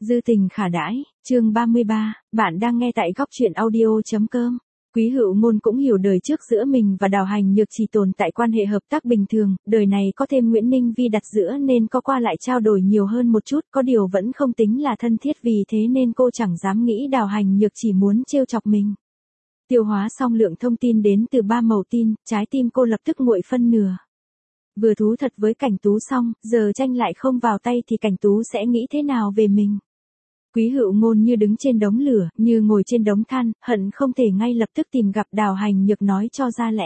Dư tình khả đãi, chương 33, bạn đang nghe tại góc truyện audio.com. Quý Hữu Ngôn cũng hiểu đời trước giữa mình và Đào Hành Nhược chỉ tồn tại quan hệ hợp tác bình thường, đời này có thêm Nguyễn Ninh Vi đặt giữa nên có qua lại trao đổi nhiều hơn một chút, có điều vẫn không tính là thân thiết, vì thế nên cô chẳng dám nghĩ Đào Hành Nhược chỉ muốn trêu chọc mình. Tiêu hóa xong lượng thông tin đến từ 3 mẩu tin, trái tim cô lập tức nguội phân nửa. Vừa thú thật với Cảnh Tú xong, giờ tranh lại không vào tay thì Cảnh Tú sẽ nghĩ thế nào về mình? Quý Hữu Ngôn như đứng trên đống lửa, như ngồi trên đống than, hận không thể ngay lập tức tìm gặp Đào Hành Nhược nói cho ra lẽ.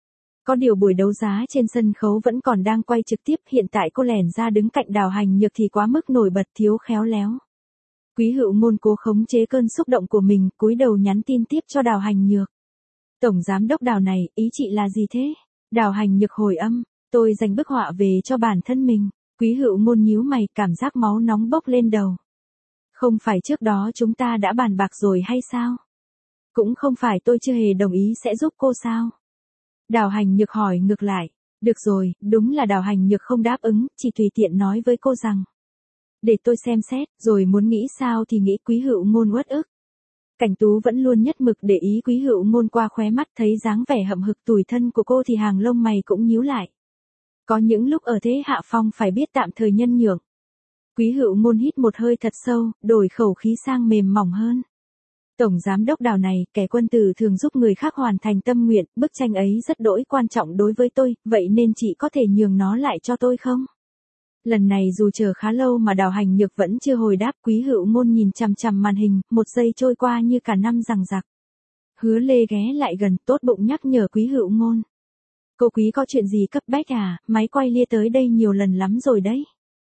Có điều buổi đấu giá trên sân khấu vẫn còn đang quay trực tiếp, hiện tại cô lẻn ra đứng cạnh Đào Hành Nhược thì quá mức nổi bật, thiếu khéo léo. Quý Hữu Ngôn cố khống chế cơn xúc động của mình, cúi đầu nhắn tin tiếp cho Đào Hành Nhược. Tổng giám đốc Đào này, ý chị là gì thế? Đào Hành Nhược hồi âm, tôi dành bức họa về cho bản thân mình. Quý Hữu Ngôn nhíu mày, cảm giác máu nóng bốc lên đầu. Không phải trước đó chúng ta đã bàn bạc rồi hay sao? Cũng không phải tôi chưa hề đồng ý sẽ giúp cô sao? Đào Hành Nhược hỏi ngược lại. Được rồi, đúng là Đào Hành Nhược không đáp ứng, chỉ tùy tiện nói với cô rằng. Để tôi xem xét, rồi muốn nghĩ sao thì nghĩ. Quý Hữu Ngôn uất ức. Cảnh Tú vẫn luôn nhất mực để ý Quý Hữu Ngôn, qua khóe mắt thấy dáng vẻ hậm hực tủi thân của cô thì hàng lông mày cũng nhíu lại. Có những lúc ở thế hạ phong phải biết tạm thời nhân nhượng. Quý Hữu Ngôn hít một hơi thật sâu, đổi khẩu khí sang mềm mỏng hơn. Tổng giám đốc Đào này, kẻ quân tử thường giúp người khác hoàn thành tâm nguyện, bức tranh ấy rất đỗi quan trọng đối với tôi, vậy nên chị có thể nhường nó lại cho tôi không? Lần này dù chờ khá lâu mà Đào Hành Nhược vẫn chưa hồi đáp. Quý Hữu Ngôn nhìn chằm chằm màn hình, một giây trôi qua như cả năm giằng giặc. Hứa Lê ghé lại gần, tốt bụng nhắc nhở Quý Hữu Ngôn. Cô Quý có chuyện gì cấp bách à, máy quay lia tới đây nhiều lần lắm rồi đấy.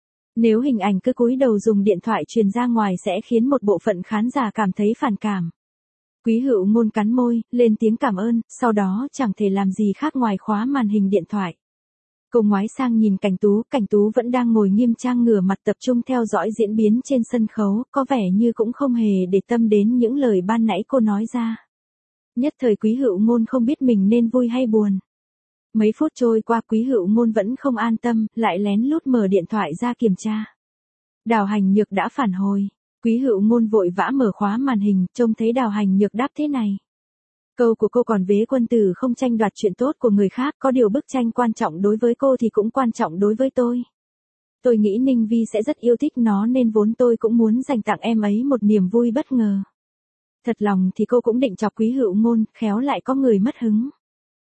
Nếu hình ảnh cứ cúi đầu dùng điện thoại truyền ra ngoài sẽ khiến một bộ phận khán giả cảm thấy phản cảm. Quý Hữu Ngôn cắn môi, lên tiếng cảm ơn, sau đó chẳng thể làm gì khác ngoài khóa màn hình điện thoại. Cô ngoái sang nhìn Cảnh Tú vẫn đang ngồi nghiêm trang ngửa mặt tập trung theo dõi diễn biến trên sân khấu, có vẻ như cũng không hề để tâm đến những lời ban nãy cô nói ra. Nhất thời Quý Hữu Ngôn không biết mình nên vui hay buồn. Mấy phút trôi qua Quý Hữu Ngôn vẫn không an tâm, lại lén lút mở điện thoại ra kiểm tra. Đào Hành Nhược đã phản hồi. Quý Hữu Ngôn vội vã mở khóa màn hình, trông thấy Đào Hành Nhược đáp thế này. Câu của cô còn vế quân tử không tranh đoạt chuyện tốt của người khác, có điều bức tranh quan trọng đối với cô thì cũng quan trọng đối với tôi. Tôi nghĩ Ninh Vi sẽ rất yêu thích nó nên vốn tôi cũng muốn dành tặng em ấy một niềm vui bất ngờ. Thật lòng thì cô cũng định chọc Quý Hữu Ngôn, khéo lại có người mất hứng.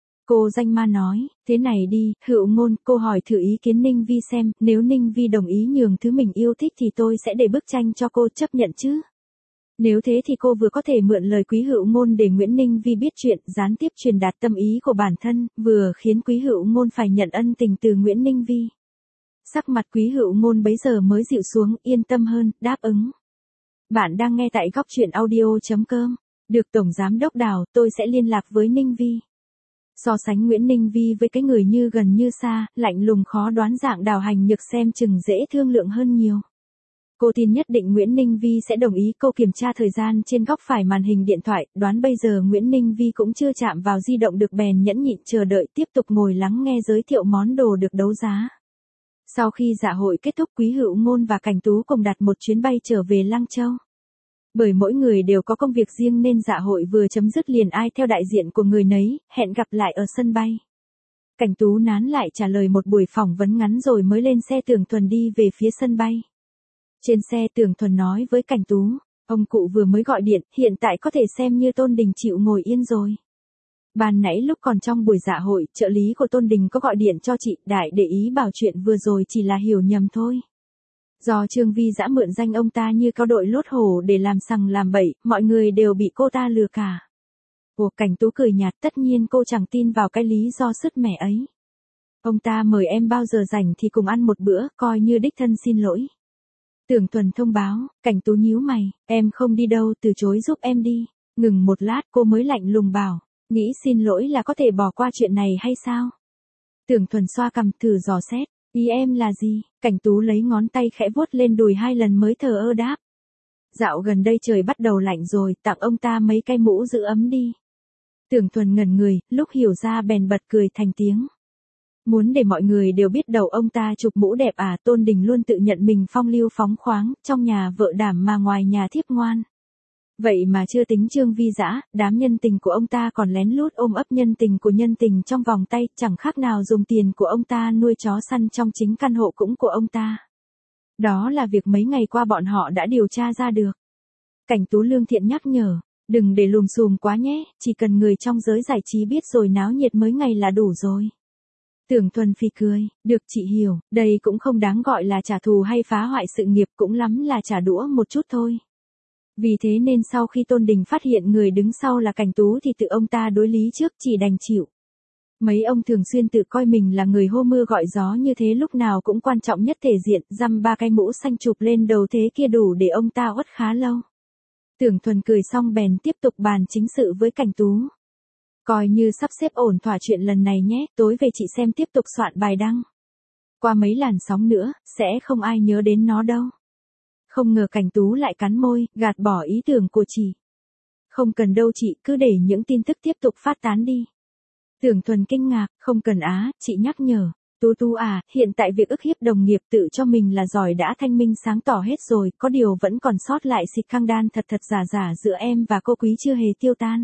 Cô danh ma nói, thế này đi, Hữu Ngôn, cô hỏi thử ý kiến Ninh Vi xem, nếu Ninh Vi đồng ý nhường thứ mình yêu thích thì tôi sẽ để bức tranh cho cô, chấp nhận chứ? Nếu thế thì cô vừa có thể mượn lời Quý Hữu Ngôn để Nguyễn Ninh Vi biết chuyện, gián tiếp truyền đạt tâm ý của bản thân, vừa khiến Quý Hữu Ngôn phải nhận ân tình từ Nguyễn Ninh Vi. Sắc mặt Quý Hữu Ngôn bấy giờ mới dịu xuống, yên tâm hơn, đáp ứng. Bạn đang nghe tại góc truyện audio.com. Được Tổng Giám đốc Đào, tôi sẽ liên lạc với Ninh Vi. So sánh Nguyễn Ninh Vi với cái người như gần như xa, lạnh lùng khó đoán dạng Đào Hành Nhược xem chừng dễ thương lượng hơn nhiều. Cô tin nhất định Nguyễn Ninh Vi sẽ đồng ý. Cô kiểm tra thời gian trên góc phải màn hình điện thoại, đoán bây giờ Nguyễn Ninh Vi cũng chưa chạm vào di động được, bèn nhẫn nhịn chờ đợi, tiếp tục ngồi lắng nghe giới thiệu món đồ được đấu giá. Sau khi dạ hội kết thúc, Quý Hữu Ngôn và Cảnh Tú cùng đặt một chuyến bay trở về Lăng Châu. Bởi mỗi người đều có công việc riêng nên dạ hội vừa chấm dứt liền ai theo đại diện của người nấy, hẹn gặp lại ở sân bay. Cảnh Tú nán lại trả lời một buổi phỏng vấn ngắn rồi mới lên xe Tưởng Thuần đi về phía sân bay. Trên xe Tưởng Thuần nói với Cảnh Tú, ông cụ vừa mới gọi điện, hiện tại có thể xem như Tôn Đình chịu ngồi yên rồi. Ban nãy lúc còn trong buổi dạ hội, trợ lý của Tôn Đình có gọi điện cho chị, đại để ý bảo chuyện vừa rồi chỉ là hiểu nhầm thôi. Do Trương Vi Dã mượn danh ông ta như cao đội lốt hổ để làm sằng làm bậy, mọi người đều bị cô ta lừa cả. Ủa, Cảnh Tú cười nhạt, tất nhiên cô chẳng tin vào cái lý do sứt mẻ ấy. Ông ta mời em bao giờ rảnh thì cùng ăn một bữa, coi như đích thân xin lỗi. Tưởng Thuần thông báo. Cảnh Tú nhíu mày, em không đi đâu, từ chối giúp em đi. Ngừng một lát cô mới lạnh lùng bảo, nghĩ xin lỗi là có thể bỏ qua chuyện này hay sao? Tưởng Thuần xoa cằm thử dò xét, ý em là gì? Cảnh Tú lấy ngón tay khẽ vuốt lên đùi 2 lần mới thờ ơ đáp. Dạo gần đây trời bắt đầu lạnh rồi, tặng ông ta mấy cái mũ giữ ấm đi. Tưởng Thuần ngẩn người, lúc hiểu ra bèn bật cười thành tiếng. Muốn để mọi người đều biết đầu ông ta chụp mũ đẹp à, Tôn Đình luôn tự nhận mình phong lưu phóng khoáng, trong nhà vợ đảm mà ngoài nhà thiếp ngoan. Vậy mà chưa tính Trương Vi Dã, đám nhân tình của ông ta còn lén lút ôm ấp nhân tình của nhân tình trong vòng tay, chẳng khác nào dùng tiền của ông ta nuôi chó săn trong chính căn hộ cũng của ông ta. Đó là việc mấy ngày qua bọn họ đã điều tra ra được. Cảnh Tú lương thiện nhắc nhở, đừng để lùm xùm quá nhé, chỉ cần người trong giới giải trí biết rồi náo nhiệt mấy ngày là đủ rồi. Tưởng Thuần phì cười, được chị hiểu, đây cũng không đáng gọi là trả thù hay phá hoại sự nghiệp, cũng lắm là trả đũa một chút thôi. Vì thế nên sau khi Tôn Đình phát hiện người đứng sau là Cảnh Tú thì tự ông ta đối lý trước, chỉ đành chịu. Mấy ông thường xuyên tự coi mình là người hô mưa gọi gió như thế, lúc nào cũng quan trọng nhất thể diện, dăm ba cái mũ xanh chụp lên đầu thế kia đủ để ông ta uất khá lâu. Tưởng Thuần cười xong bèn tiếp tục bàn chính sự với Cảnh Tú. Coi như sắp xếp ổn thỏa chuyện lần này nhé, tối về chị xem tiếp tục soạn bài đăng. Qua mấy làn sóng nữa, sẽ không ai nhớ đến nó đâu. Không ngờ Cảnh Tú lại cắn môi, gạt bỏ ý tưởng của chị. Không cần đâu chị, cứ để những tin tức tiếp tục phát tán đi. Tưởng Thuần kinh ngạc, không cần á, chị nhắc nhở. Tú Tú à, hiện tại việc ức hiếp đồng nghiệp tự cho mình là giỏi đã thanh minh sáng tỏ hết rồi, có điều vẫn còn sót lại xịt căng đan thật thật giả giả giữa em và cô Quý chưa hề tiêu tan.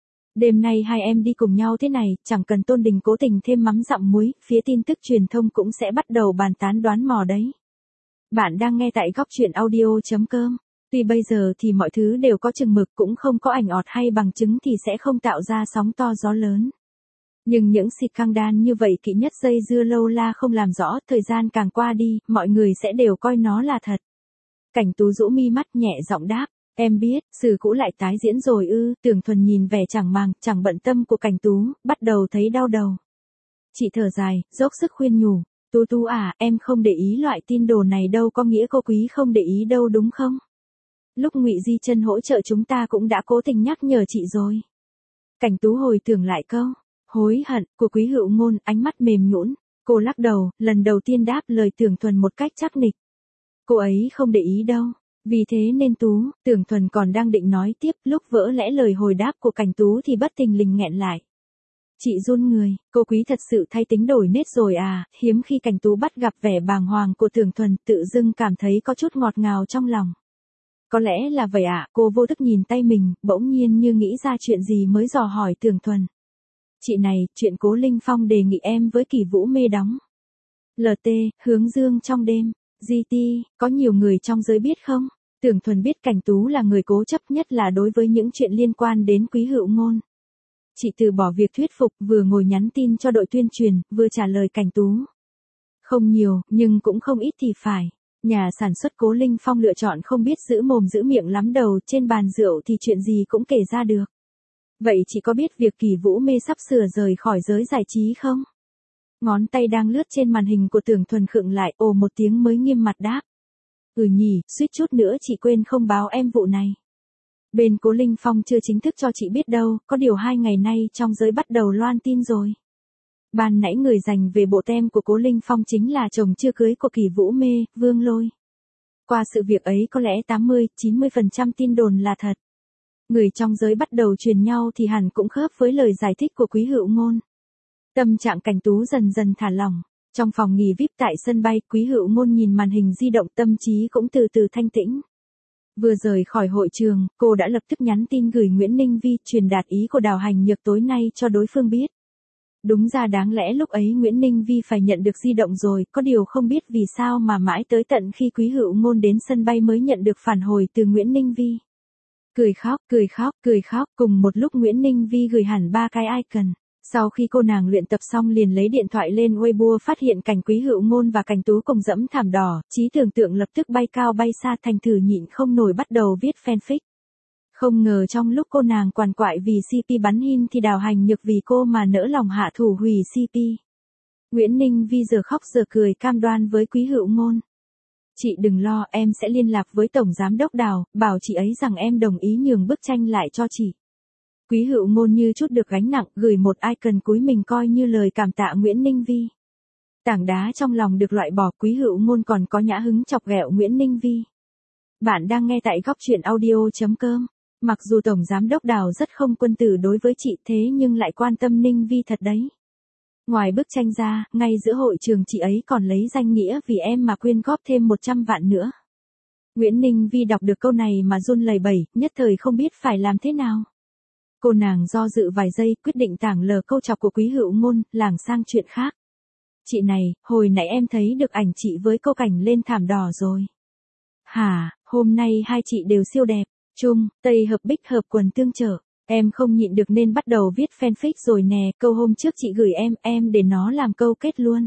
Đêm nay hai em đi cùng nhau thế này, chẳng cần Tôn Đình cố tình thêm mắm dặm muối, phía tin tức truyền thông cũng sẽ bắt đầu bàn tán đoán mò đấy. Bạn đang nghe tại góc truyện audio.com. Tuy bây giờ thì mọi thứ đều có chừng mực, cũng không có ảnh ọt hay bằng chứng thì sẽ không tạo ra sóng to gió lớn. Nhưng những xịt căng đan như vậy kỵ nhất dây dưa lâu la không làm rõ, thời gian càng qua đi, mọi người sẽ đều coi nó là thật. Cảnh Tú rũ mi mắt nhẹ giọng đáp, em biết, sự cũ lại tái diễn rồi ư. Tưởng Thuần nhìn vẻ chẳng màng, chẳng bận tâm của Cảnh Tú, bắt đầu thấy đau đầu. Chị thở dài, dốc sức khuyên nhủ, Tú Tú à, em không để ý loại tin đồn này đâu, có nghĩa cô Quý không để ý đâu đúng không? Lúc Ngụy Di Chân hỗ trợ chúng ta cũng đã cố tình nhắc nhở chị rồi. Cảnh Tú hồi tưởng lại câu hối hận của Quý Hữu Ngôn, ánh mắt mềm nhũn, cô lắc đầu, lần đầu tiên đáp lời Tưởng Thuần một cách chắc nịch. Cô ấy không để ý đâu, vì thế nên Tưởng Thuần còn đang định nói tiếp, lúc vỡ lẽ lời hồi đáp của Cảnh Tú thì bất thình lình nghẹn lại. Chị run người, cô Quý thật sự thay tính đổi nết rồi à, hiếm khi Cảnh Tú bắt gặp vẻ bàng hoàng của Tưởng Thuần, tự dưng cảm thấy có chút ngọt ngào trong lòng. Có lẽ là vậy ạ, cô vô thức nhìn tay mình, bỗng nhiên như nghĩ ra chuyện gì mới dò hỏi Tưởng Thuần. Chị này, chuyện Cố Linh Phong đề nghị em với Kỳ Vũ Mê đóng. LT, Hướng Dương trong đêm. GT, có nhiều người trong giới biết không? Tưởng Thuần biết Cảnh Tú là người cố chấp, nhất là đối với những chuyện liên quan đến Quý Hữu Ngôn. Chị từ bỏ việc thuyết phục, vừa ngồi nhắn tin cho đội tuyên truyền, vừa trả lời Cảnh Tú. Không nhiều, nhưng cũng không ít thì phải. Nhà sản xuất Cố Linh Phong lựa chọn không biết giữ mồm giữ miệng lắm đầu, trên bàn rượu thì chuyện gì cũng kể ra được. Vậy chị có biết việc Kỳ Vũ Mê sắp sửa rời khỏi giới giải trí không? Ngón tay đang lướt trên màn hình của Tưởng Thuần khựng lại, ồ một tiếng mới nghiêm mặt đáp. Ừ nhỉ, suýt chút nữa chị quên không báo em vụ này. Bên Cố Linh Phong chưa chính thức cho chị biết đâu, có điều 2 ngày nay trong giới bắt đầu loan tin rồi. Ban nãy người dành về bộ tem của Cố Linh Phong chính là chồng chưa cưới của Kỳ Vũ Mê, Vương Lôi. Qua sự việc ấy có lẽ 80-90% tin đồn là thật. Người trong giới bắt đầu truyền nhau thì hẳn cũng khớp với lời giải thích của Quý Hữu Ngôn. Tâm trạng Cảnh Tú dần dần thả lỏng. Trong phòng nghỉ VIP tại sân bay, Quý Hữu Ngôn nhìn màn hình di động, tâm trí cũng từ từ thanh tĩnh. Vừa rời khỏi hội trường, cô đã lập tức nhắn tin gửi Nguyễn Ninh Vi, truyền đạt ý của Đào Hành Nhược tối nay cho đối phương biết. Đúng ra đáng lẽ lúc ấy Nguyễn Ninh Vi phải nhận được di động rồi, có điều không biết vì sao mà mãi tới tận khi Quý Hữu Ngôn đến sân bay mới nhận được phản hồi từ Nguyễn Ninh Vi. Cười khóc, cùng một lúc Nguyễn Ninh Vi gửi hẳn 3 cái icon. Sau khi cô nàng luyện tập xong liền lấy điện thoại lên Weibo, phát hiện cảnh Quý Hữu Ngôn và Cảnh Tú cùng dẫm thảm đỏ, trí tưởng tượng lập tức bay cao bay xa, thành thử nhịn không nổi bắt đầu viết fanfic. Không ngờ trong lúc cô nàng quằn quại vì CP bắn hin thì Đào Hành Nhược vì cô mà nỡ lòng hạ thủ hủy CP. Nguyễn Ninh Vi giờ khóc giờ cười cam đoan với Quý Hữu Ngôn. Chị đừng lo, em sẽ liên lạc với Tổng Giám đốc Đào, bảo chị ấy rằng em đồng ý nhường bức tranh lại cho chị. Quý Hữu Ngôn như chút được gánh nặng, gửi một icon cúi mình coi như lời cảm tạ Nguyễn Ninh Vi. Tảng đá trong lòng được loại bỏ, Quý Hữu Ngôn còn có nhã hứng chọc ghẹo Nguyễn Ninh Vi. Bạn đang nghe tại góc truyện audio.com. Mặc dù Tổng Giám đốc Đào rất không quân tử đối với chị thế nhưng lại quan tâm Ninh Vi thật đấy. Ngoài bức tranh ra, ngay giữa hội trường chị ấy còn lấy danh nghĩa vì em mà quyên góp thêm 100 vạn nữa. Nguyễn Ninh Vi đọc được câu này mà run lẩy bẩy, nhất thời không biết phải làm thế nào. Cô nàng do dự vài giây, quyết định tảng lờ câu chọc của Quý Hữu Ngôn, lảng sang chuyện khác. Chị này, hồi nãy em thấy được ảnh chị với cô Cảnh lên thảm đỏ rồi. Hả, hôm nay hai chị đều siêu đẹp, Trung, Tây hợp bích hợp quần tương trợ. Em không nhịn được nên bắt đầu viết fanfic rồi nè, câu hôm trước chị gửi em để nó làm câu kết luôn.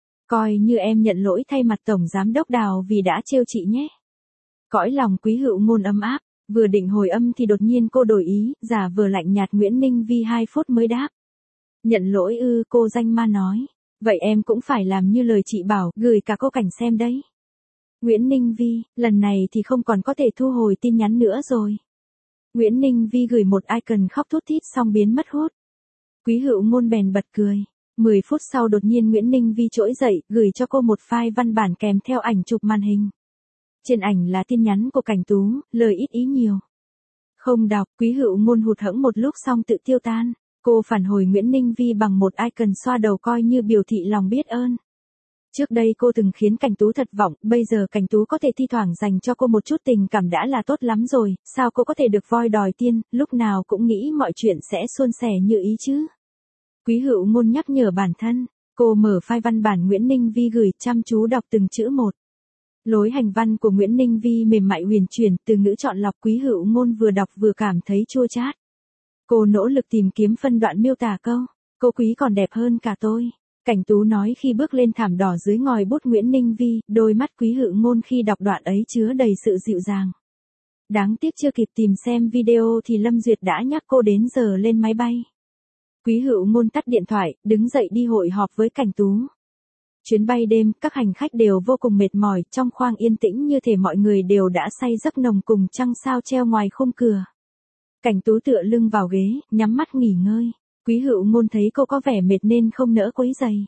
Coi như em nhận lỗi thay mặt Tổng Giám đốc Đào vì đã trêu chị nhé. Cõi lòng Quý Hữu Ngôn ấm áp, vừa định hồi âm thì đột nhiên cô đổi ý, giả vờ lạnh nhạt. Nguyễn Ninh Vi 2 phút mới đáp. Nhận lỗi ư, cô danh ma nói. Vậy em cũng phải làm như lời chị bảo, gửi cả cô Cảnh xem đấy. Nguyễn Ninh Vi, lần này thì không còn có thể thu hồi tin nhắn nữa rồi. Nguyễn Ninh Vi gửi một icon khóc thút thít xong biến mất hút. Quý Hữu Ngôn bèn bật cười. 10 phút sau đột nhiên Nguyễn Ninh Vi trỗi dậy, gửi cho cô một file văn bản kèm theo ảnh chụp màn hình. Trên ảnh là tin nhắn của Cảnh Tú, lời ít ý nhiều. Không đọc, Quý Hữu Ngôn hụt hẫng một lúc xong tự tiêu tan. Cô phản hồi Nguyễn Ninh Vi bằng một icon xoa đầu coi như biểu thị lòng biết ơn. Trước đây cô từng khiến Cảnh Tú thất vọng, bây giờ Cảnh Tú có thể thi thoảng dành cho cô một chút tình cảm đã là tốt lắm rồi, sao cô có thể được voi đòi tiên, lúc nào cũng nghĩ mọi chuyện sẽ suôn sẻ như ý chứ. Quý Hữu Ngôn nhắc nhở bản thân, cô mở file văn bản Nguyễn Ninh Vi gửi, chăm chú đọc từng chữ một. Lối hành văn của Nguyễn Ninh Vi mềm mại huyền chuyển, từ ngữ chọn lọc. Quý Hữu Ngôn vừa đọc vừa cảm thấy chua chát. Cô nỗ lực tìm kiếm phân đoạn miêu tả câu, cô Quý còn đẹp hơn cả tôi. Cảnh Tú nói khi bước lên thảm đỏ dưới ngòi bút Nguyễn Ninh Vi, đôi mắt Quý Hữu Ngôn khi đọc đoạn ấy chứa đầy sự dịu dàng. Đáng tiếc chưa kịp tìm xem video thì Lâm Duyệt đã nhắc cô đến giờ lên máy bay. Quý Hữu Ngôn tắt điện thoại, đứng dậy đi hội họp với Cảnh Tú. Chuyến bay đêm, các hành khách đều vô cùng mệt mỏi, trong khoang yên tĩnh như thể mọi người đều đã say giấc nồng cùng trăng sao treo ngoài khung cửa. Cảnh Tú tựa lưng vào ghế, nhắm mắt nghỉ ngơi. Quý Hữu Ngôn thấy cô có vẻ mệt nên không nỡ quấy rầy.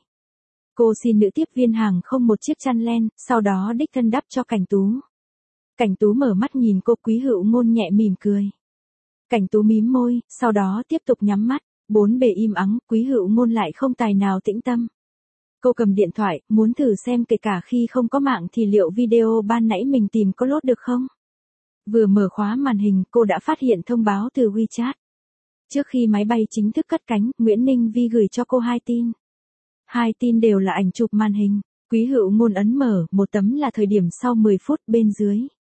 Cô xin nữ tiếp viên hàng không một chiếc chăn len, sau đó đích thân đắp cho Cảnh Tú. Cảnh Tú mở mắt nhìn cô, Quý Hữu Ngôn nhẹ mỉm cười. Cảnh Tú mím môi, sau đó tiếp tục nhắm mắt. Bốn bề im ắng, Quý Hữu Ngôn lại không tài nào tĩnh tâm. Cô cầm điện thoại, muốn thử xem kể cả khi không có mạng thì liệu video ban nãy mình tìm có load được không? Vừa mở khóa màn hình, cô đã phát hiện thông báo từ WeChat. Trước khi máy bay chính thức cất cánh, Nguyễn Ninh Vi gửi cho cô 2 tin. 2 tin đều là ảnh chụp màn hình. Quý Hữu Ngôn ấn mở, một tấm là thời điểm sau 10 phút bên dưới.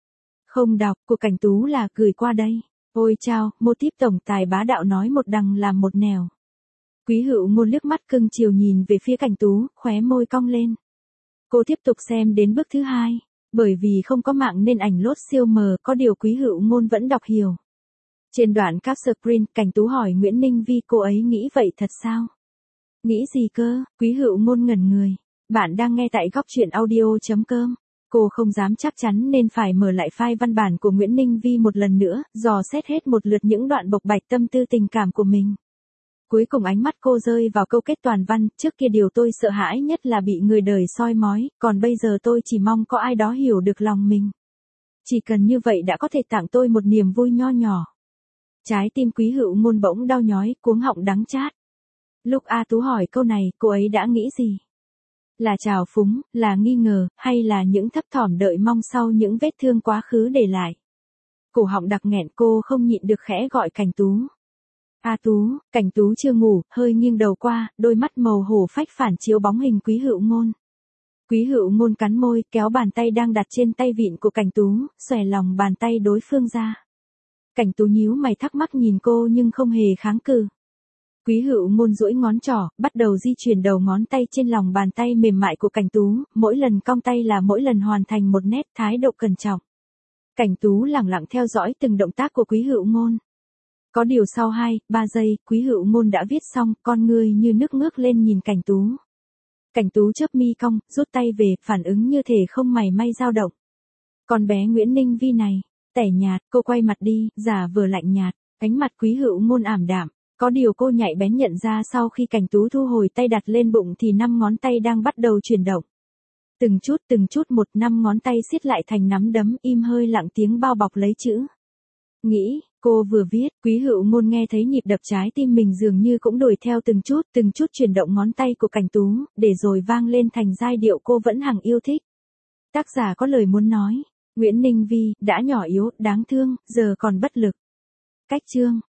Không đọc, của Cảnh Tú là gửi qua đây. Ôi chao, mô típ tổng tài bá đạo nói một đằng làm một nẻo. Quý Hữu Ngôn liếc mắt cưng chiều nhìn về phía Cảnh Tú, khóe môi cong lên. Cô tiếp tục xem đến bước thứ 2. Bởi vì không có mạng nên ảnh lốt siêu mờ, có điều Quý Hữu Ngôn vẫn đọc hiểu. Trên đoạn capscreen, Cảnh Tú hỏi Nguyễn Ninh Vi cô ấy nghĩ vậy thật sao? Nghĩ gì cơ? Quý Hữu Ngôn ngẩn người. Bạn đang nghe tại góc truyện audio.com. Cô không dám chắc chắn nên phải mở lại file văn bản của Nguyễn Ninh Vi một lần nữa, dò xét hết một lượt những đoạn bộc bạch tâm tư tình cảm của mình. Cuối cùng ánh mắt cô rơi vào câu kết toàn văn, trước kia điều tôi sợ hãi nhất là bị người đời soi mói, còn bây giờ tôi chỉ mong có ai đó hiểu được lòng mình. Chỉ cần như vậy đã có thể tặng tôi một niềm vui nho nhỏ. Trái tim Quý Hữu Ngôn bỗng đau nhói, cuống họng đắng chát. Lúc A Tú hỏi câu này, cô ấy đã nghĩ gì? Là trào phúng, là nghi ngờ, hay là những thấp thỏm đợi mong sau những vết thương quá khứ để lại? Cổ họng đặc nghẹn, cô không nhịn được khẽ gọi Cảnh Tú. A Tú. Cảnh Tú chưa ngủ, hơi nghiêng đầu qua, đôi mắt màu hổ phách phản chiếu bóng hình Quý Hữu Ngôn. Quý Hữu Ngôn cắn môi, kéo bàn tay đang đặt trên tay vịn của Cảnh Tú, xòe lòng bàn tay đối phương ra. Cảnh Tú nhíu mày thắc mắc nhìn cô nhưng không hề kháng cự. Quý Hữu Ngôn duỗi ngón trỏ, bắt đầu di chuyển đầu ngón tay trên lòng bàn tay mềm mại của Cảnh Tú, mỗi lần cong tay là mỗi lần hoàn thành một nét thái độ cẩn trọng. Cảnh Tú lẳng lặng theo dõi từng động tác của Quý Hữu Ngôn. Có điều sau 2-3 giây, Quý Hữu Ngôn đã viết xong, con ngươi như nước ngước lên nhìn Cảnh Tú. Cảnh Tú chớp mi cong, rút tay về, phản ứng như thể không mảy may dao động. Con bé Nguyễn Ninh Vi này, tẻ nhạt, cô quay mặt đi, giả vờ lạnh nhạt, ánh mặt Quý Hữu Ngôn ảm đạm. Có điều cô nhạy bén nhận ra sau khi Cảnh Tú thu hồi tay đặt lên bụng thì 5 ngón tay đang bắt đầu chuyển động. Từng chút một, 5 ngón tay siết lại thành nắm đấm, im hơi lặng tiếng bao bọc lấy chữ. Nghĩ, Cô vừa viết, Quý Hữu Ngôn nghe thấy nhịp đập trái tim mình dường như cũng đổi theo từng chút chuyển động ngón tay của Cảnh Tú, để rồi vang lên thành giai điệu cô vẫn hằng yêu thích. Tác giả có lời muốn nói, Nguyễn Ninh Vi, đã nhỏ yếu, đáng thương, giờ còn bất lực. Cách chương